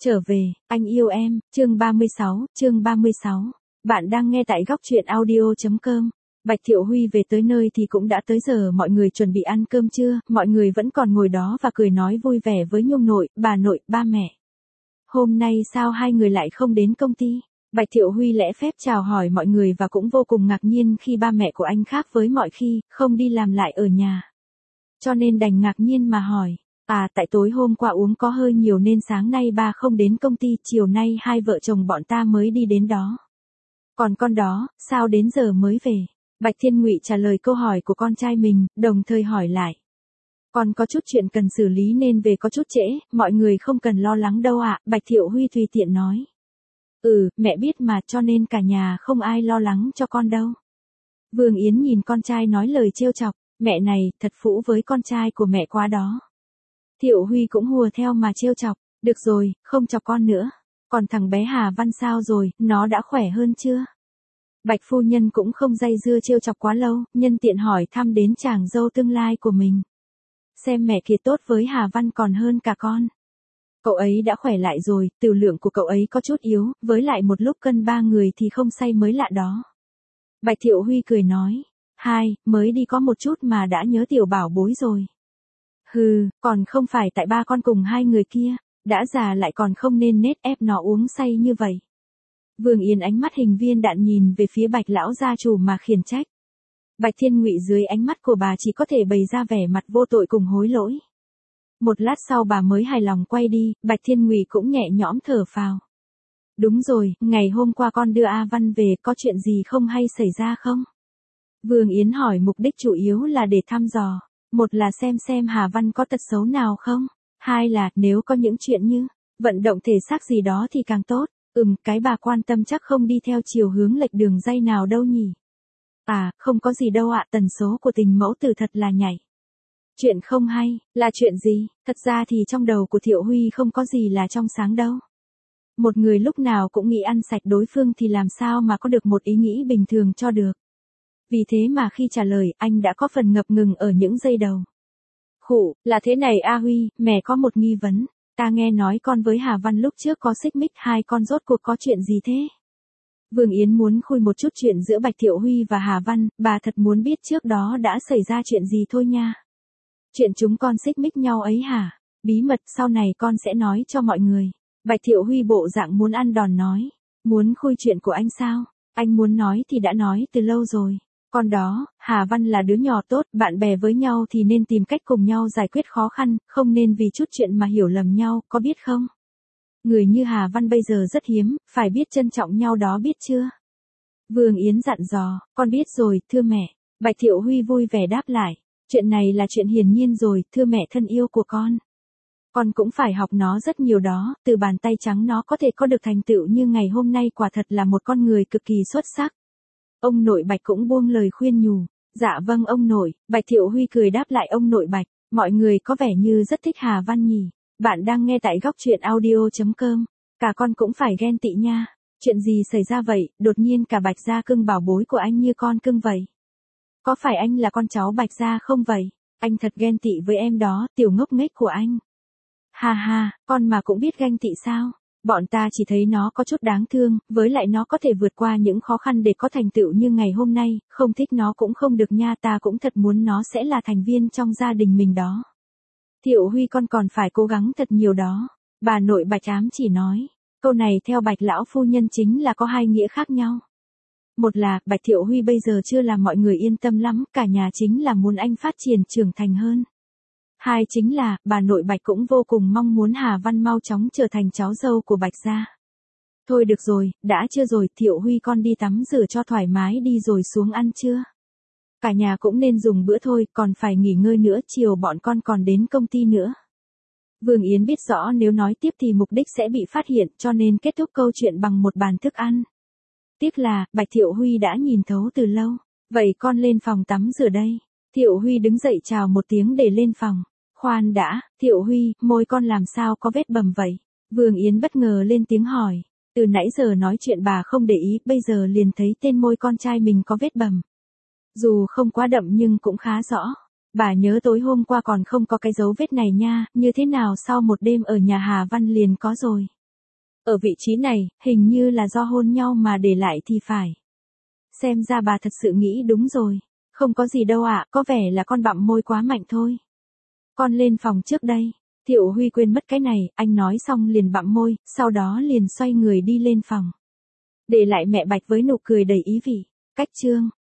Trở về, anh yêu em, chương 36. Bạn đang nghe tại góc truyện audio.com. Bạch Thiệu Huy về tới nơi thì cũng đã tới giờ mọi người chuẩn bị ăn cơm trưa, mọi người vẫn còn ngồi đó và cười nói vui vẻ với Nhung nội, bà nội, ba mẹ. Hôm nay sao hai người lại không đến công ty? Bạch Thiệu Huy lễ phép chào hỏi mọi người và cũng vô cùng ngạc nhiên khi ba mẹ của anh khác với mọi khi, không đi làm lại ở nhà. Cho nên đành ngạc nhiên mà hỏi. Tại tối hôm qua uống có hơi nhiều nên sáng nay ba không đến công ty, chiều nay hai vợ chồng bọn ta mới đi đến đó. Còn con đó, sao đến giờ mới về? Bạch Thiên Ngụy trả lời câu hỏi của con trai mình, đồng thời hỏi lại. Con có chút chuyện cần xử lý nên về có chút trễ, mọi người không cần lo lắng đâu ạ, Bạch Thiệu Huy tùy tiện nói. Mẹ biết mà, cho nên cả nhà không ai lo lắng cho con đâu. Vương Yến nhìn con trai nói lời trêu chọc, mẹ này, thật phũ với con trai của mẹ quá đó. Thiệu Huy cũng hùa theo mà trêu chọc, được rồi, không chọc con nữa. Còn thằng bé Hà Văn sao rồi, nó đã khỏe hơn chưa? Bạch phu nhân cũng không dây dưa trêu chọc quá lâu, nhân tiện hỏi thăm đến chàng dâu tương lai của mình. Xem mẹ kia tốt với Hà Văn còn hơn cả con. Cậu ấy đã khỏe lại rồi, tiểu lượng của cậu ấy có chút yếu, với lại một lúc cân 3 người thì không say mới lạ đó. Bạch Thiệu Huy cười nói, mới đi có một chút mà đã nhớ tiểu bảo bối rồi. Còn không phải tại ba con cùng hai người kia, đã già lại còn không nên nết ép nó uống say như vậy. Vương Yến ánh mắt hình viên đạn nhìn về phía Bạch lão gia chủ mà khiển trách. Bạch Thiên Ngụy dưới ánh mắt của bà chỉ có thể bày ra vẻ mặt vô tội cùng hối lỗi. Một lát sau bà mới hài lòng quay đi, Bạch Thiên Ngụy cũng nhẹ nhõm thở phào. Đúng rồi, ngày hôm qua con đưa A Văn về, có chuyện gì không hay xảy ra không? Vương Yến hỏi mục đích chủ yếu là để thăm dò. Một là xem Hà Văn có tật xấu nào không, hai là nếu có những chuyện như vận động thể xác gì đó thì càng tốt. Cái bà quan tâm chắc không đi theo chiều hướng lệch đường dây nào đâu nhỉ. Không có gì đâu ạ, tần số của tình mẫu tử thật là nhảy. Chuyện không hay, là chuyện gì? Thật ra thì trong đầu của Thiệu Huy không có gì là trong sáng đâu. Một người lúc nào cũng nghĩ ăn sạch đối phương thì làm sao mà có được một ý nghĩ bình thường cho được. Vì thế mà khi trả lời, anh đã có phần ngập ngừng ở những giây đầu. Là thế này A Huy, mẹ có một nghi vấn. Ta nghe nói con với Hà Văn lúc trước có xích mích, hai con rốt cuộc có chuyện gì thế? Vương Yến muốn khui một chút chuyện giữa Bạch Thiệu Huy và Hà Văn, bà thật muốn biết trước đó đã xảy ra chuyện gì thôi nha. Chuyện chúng con xích mích nhau ấy hả? Bí mật, sau này con sẽ nói cho mọi người. Bạch Thiệu Huy bộ dạng muốn ăn đòn nói. Muốn khui chuyện của anh sao? Anh muốn nói thì đã nói từ lâu rồi. Con đó, Hà Văn là đứa nhỏ tốt, bạn bè với nhau thì nên tìm cách cùng nhau giải quyết khó khăn, không nên vì chút chuyện mà hiểu lầm nhau, có biết không? Người như Hà Văn bây giờ rất hiếm, phải biết trân trọng nhau đó biết chưa? Vương Yến dặn dò, con biết rồi, thưa mẹ. Bạch Thiệu Huy vui vẻ đáp lại, chuyện này là chuyện hiển nhiên rồi, thưa mẹ thân yêu của con. Con cũng phải học nó rất nhiều đó, từ bàn tay trắng nó có thể có được thành tựu như ngày hôm nay quả thật là một con người cực kỳ xuất sắc. Ông nội Bạch cũng buông lời khuyên nhủ. Dạ vâng ông nội, Bạch Thiệu Huy cười đáp lại ông nội Bạch, mọi người có vẻ như rất thích Hà Văn nhỉ. Bạn đang nghe tại góc truyện audio.com, cả con cũng phải ghen tị nha. Chuyện gì xảy ra vậy, đột nhiên cả Bạch gia cưng bảo bối của anh như con cưng vậy. Có phải anh là con cháu Bạch gia không vậy? Anh thật ghen tị với em đó, tiểu ngốc nghếch của anh. Ha, con mà cũng biết ganh tị sao? Bọn ta chỉ thấy nó có chút đáng thương, với lại nó có thể vượt qua những khó khăn để có thành tựu như ngày hôm nay, không thích nó cũng không được nha, ta cũng thật muốn nó sẽ là thành viên trong gia đình mình đó. Thiệu Huy con còn phải cố gắng thật nhiều đó. Bà nội Bạch ám chỉ nói, câu này theo Bạch lão phu nhân chính là có hai nghĩa khác nhau. Một là, Bạch Thiệu Huy bây giờ chưa làm mọi người yên tâm lắm, cả nhà chính là muốn anh phát triển trưởng thành hơn. Hai chính là, bà nội Bạch cũng vô cùng mong muốn Hà Văn mau chóng trở thành cháu dâu của Bạch gia. Thôi được rồi, đã chưa rồi, Thiệu Huy con đi tắm rửa cho thoải mái đi rồi xuống ăn trưa. Cả nhà cũng nên dùng bữa thôi, còn phải nghỉ ngơi nữa, chiều bọn con còn đến công ty nữa. Vương Yến biết rõ nếu nói tiếp thì mục đích sẽ bị phát hiện, cho nên kết thúc câu chuyện bằng một bàn thức ăn. Tiếc là, Bạch Thiệu Huy đã nhìn thấu từ lâu. Vậy con lên phòng tắm rửa đây. Thiệu Huy đứng dậy chào một tiếng để lên phòng. Khoan đã, Thiệu Huy, môi con làm sao có vết bầm vậy? Vương Yến bất ngờ lên tiếng hỏi. Từ nãy giờ nói chuyện bà không để ý, bây giờ liền thấy tên môi con trai mình có vết bầm. Dù không quá đậm nhưng cũng khá rõ. Bà nhớ tối hôm qua còn không có cái dấu vết này nha, như thế nào sau một đêm ở nhà Hà Văn liền có rồi. Ở vị trí này, hình như là do hôn nhau mà để lại thì phải. Xem ra bà thật sự nghĩ đúng rồi. Không có gì đâu ạ, có vẻ là con bặm môi quá mạnh thôi. Con lên phòng trước đây. Thiệu Huy quên mất cái này, anh nói xong liền bặm môi, sau đó liền xoay người đi lên phòng. Để lại mẹ Bạch với nụ cười đầy ý vị. Cách chương